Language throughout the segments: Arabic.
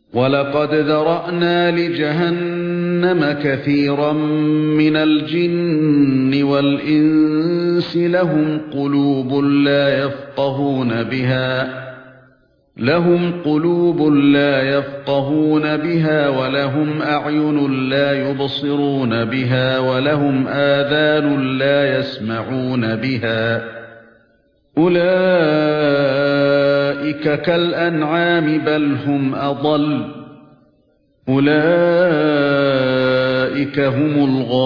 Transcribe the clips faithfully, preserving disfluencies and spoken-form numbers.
وَلَقَدْ ذَرَأْنَا لِجَهَنَّمَ كَثِيرًا مِنَ الْجِنِّ وَالْإِنسِ لَهُمْ قُلُوبٌ لَّا يَفْقَهُونَ بِهَا لَهُمْ قُلُوبٌ لَّا يَفْقَهُونَ بِهَا وَلَهُمْ أَعْيُنٌ لَّا يُبْصِرُونَ بِهَا وَلَهُمْ آذَانٌ لَّا يَسْمَعُونَ بِهَا أُولَئِكَ كَالْأَنْعَامِ بَلْ هُمْ أَضَلُّ أُولَئِكَ هُمُ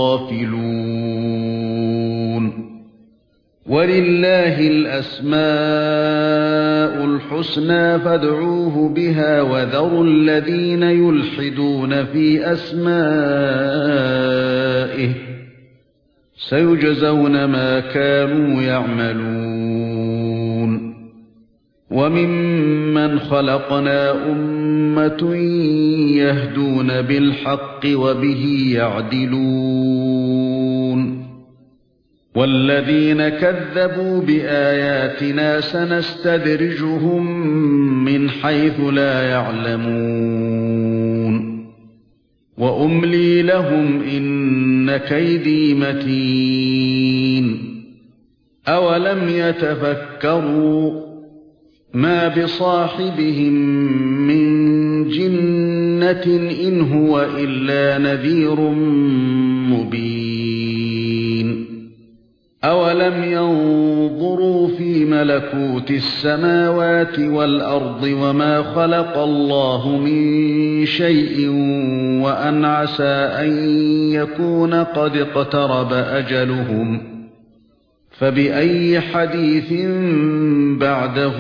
الْغَافِلُونَ وَلِلَّهِ الْأَسْمَاءُ الْحُسْنَى فَادْعُوهُ بِهَا وَذَرُوا الَّذِينَ يُلْحِدُونَ فِي أَسْمَائِهِ سَيُجْزَوْنَ مَا كَانُوا يَعْمَلُونَ وَمِمَّنْ خَلَقْنَا أُمَّةٌ يَهْدُونَ بِالْحَقِّ وَبِهِ يَعْدِلُونَ وَالَّذِينَ كَذَّبُوا بِآيَاتِنَا سَنَسْتَدْرِجُهُم مِّنْ حَيْثُ لَا يَعْلَمُونَ وَأُمْلِي لَهُمْ إِنَّ كَيْدِي مَتِينٌ أَوَلَمْ يَتَفَكَّرُوا مَا بِصَاحِبِهِم مِّن جِنَّةٍ إِنْ هُوَ إِلَّا نَذِيرٌ مُّبِينٌ أَوَلَمْ يَنظُرُوا فِي مَلَكُوتِ السَّمَاوَاتِ وَالْأَرْضِ وَمَا خَلَقَ اللَّهُ مِن شَيْءٍ وَأَنْ عَسَىٰ أَن يَكُونَ قَدِ اقْتَرَبَ أَجَلُهُمْ فَبِأَيِّ حَدِيثٍ بَعْدَهُ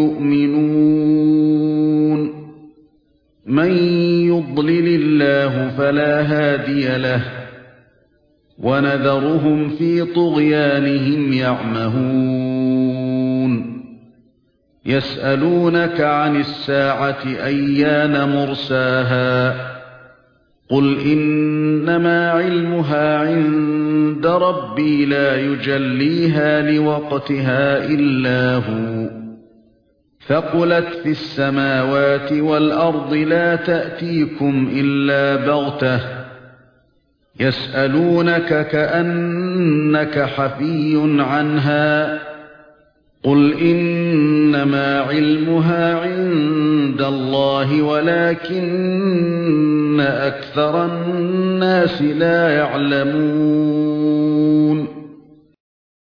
يُؤْمِنُونَ مَن يُضْلِلِ اللَّهُ فَلَا هَادِيَ لَهُ وَنَذَرُهُمْ فِي طُغْيَانِهِمْ يَعْمَهُونَ يَسْأَلُونَكَ عَنِ السَّاعَةِ أَيَّانَ مُرْسَاهَا قُلْ إِنَّمَا عِلْمُهَا عِندَ رَبِّي لَا يُجَلِّيهَا لِوَقْتِهَا إِلَّا هُوَ ثَقُلَتْ فِي السَّمَاوَاتِ وَالْأَرْضِ لَا تَأْتِيكُمْ إِلَّا بَغْتَةً يَسْأَلُونَكَ كَأَنَّكَ حَفِيٌّ عَنْهَا قُلْ إِنَّمَا عِلْمُهَا عِندَ اللَّهِ وَلَكِنَّ أَكْثَرَ النَّاسِ لَا يَعْلَمُونَ